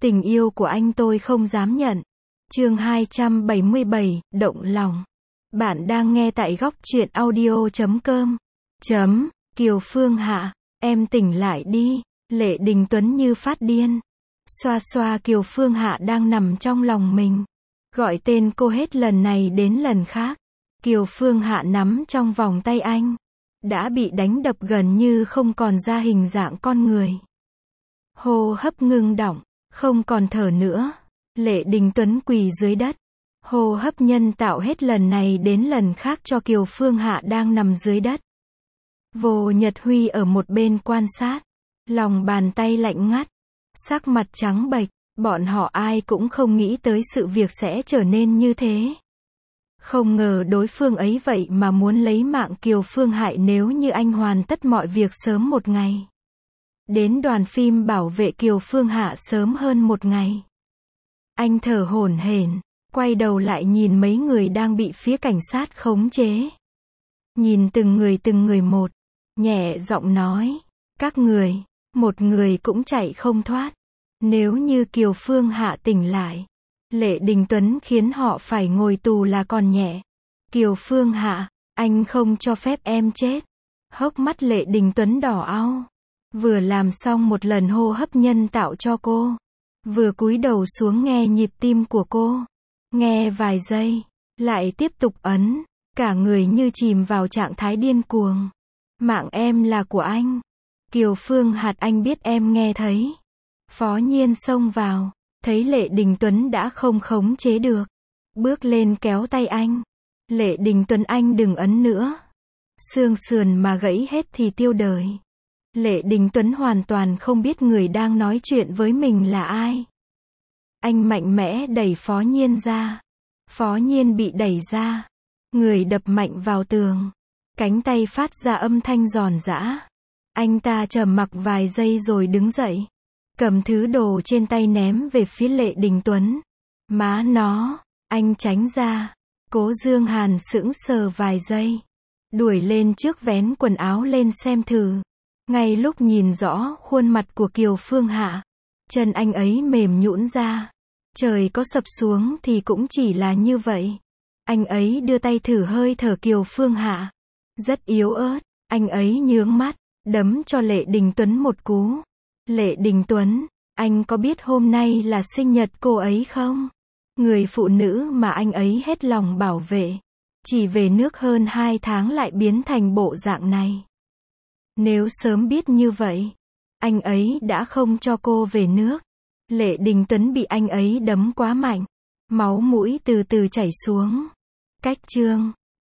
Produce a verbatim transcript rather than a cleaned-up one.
Tình yêu của anh tôi không dám nhận. Chương hai trăm bảy mươi bảy, động lòng. Bạn đang nghe tại góc truyện audio chấm com. Chấm, Kiều Phương Hạ, em tỉnh lại đi. Lệ Đình Tuấn như phát điên. Xoa xoa Kiều Phương Hạ đang nằm trong lòng mình. Gọi tên cô hết lần này đến lần khác. Kiều Phương Hạ nắm trong vòng tay anh. Đã bị đánh đập gần như không còn ra hình dạng con người. Hô hấp ngưng đọng, không còn thở nữa. Lệ Đình Tuấn quỳ dưới đất. Hô hấp nhân tạo hết lần này đến lần khác cho Kiều Phương Hạ đang nằm dưới đất. Vô Nhật Huy ở một bên quan sát. Lòng bàn tay lạnh ngắt. Sắc mặt trắng bệch. Bọn họ ai cũng không nghĩ tới sự việc sẽ trở nên như thế. Không ngờ đối phương ấy vậy mà muốn lấy mạng Kiều Phương Hạ nếu như anh hoàn tất mọi việc sớm một ngày. Đến đoàn phim bảo vệ Kiều Phương Hạ sớm hơn một ngày. Anh thở hổn hển, quay đầu lại nhìn mấy người đang bị phía cảnh sát khống chế. Nhìn từng người từng người một, nhẹ giọng nói, các người, một người cũng chạy không thoát. Nếu như Kiều Phương Hạ tỉnh lại, Lệ Đình Tuấn khiến họ phải ngồi tù là còn nhẹ. Kiều Phương Hạ, anh không cho phép em chết. Hốc mắt Lệ Đình Tuấn đỏ au. Vừa làm xong một lần hô hấp nhân tạo cho cô. Vừa cúi đầu xuống nghe nhịp tim của cô. Nghe vài giây, lại tiếp tục ấn. Cả người như chìm vào trạng thái điên cuồng. Mạng em là của anh. Kiều Phương Hạ, anh biết em nghe thấy. Phó Nhiên xông vào. Thấy Lệ Đình Tuấn đã không khống chế được. Bước lên kéo tay anh. Lệ Đình Tuấn, anh đừng ấn nữa. Xương sườn mà gãy hết thì tiêu đời. Lệ Đình Tuấn hoàn toàn không biết người đang nói chuyện với mình là ai. Anh mạnh mẽ đẩy Phó Nhiên ra. Phó Nhiên bị đẩy ra. Người đập mạnh vào tường. Cánh tay phát ra âm thanh giòn giã. Anh ta trầm mặc vài giây rồi đứng dậy. Cầm thứ đồ trên tay ném về phía Lệ Đình Tuấn. Má nó, anh tránh ra. Cố Dương Hàn sững sờ vài giây. Đuổi lên trước vén quần áo lên xem thử. Ngay lúc nhìn rõ khuôn mặt của Kiều Phương Hạ, chân anh ấy mềm nhũn ra. Trời có sập xuống thì cũng chỉ là như vậy. Anh ấy đưa tay thử hơi thở Kiều Phương Hạ. Rất yếu ớt, anh ấy nhướng mắt, đấm cho Lệ Đình Tuấn một cú. Lệ Đình Tuấn, anh có biết hôm nay là sinh nhật cô ấy không? Người phụ nữ mà anh ấy hết lòng bảo vệ. Chỉ về nước hơn hai tháng lại biến thành bộ dạng này. Nếu sớm biết như vậy, anh ấy đã không cho cô về nước. Lệ Đình Tuấn bị anh ấy đấm quá mạnh. Máu mũi từ từ chảy xuống. Cách chương